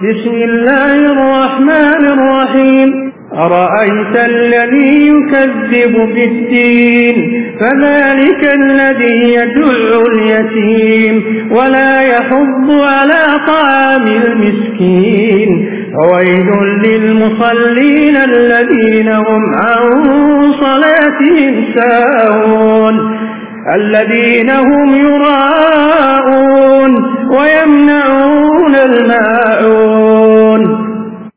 बिस्मिल्लाहिर्रहमानिर्रहीम। अरअयत अल्लज़ी युकज़्ज़िबु बिद्दीन फ़ज़ालिक अल्लज़ी यदु'उल यतीम वला यहुद्दु अला ता'ामिल मिस्कीन फ़वैलुल लिलमुसल्लीन अल्लज़ीना हुम अन सलातिहिम साहून الذين هم يراءون ويمنعون الماء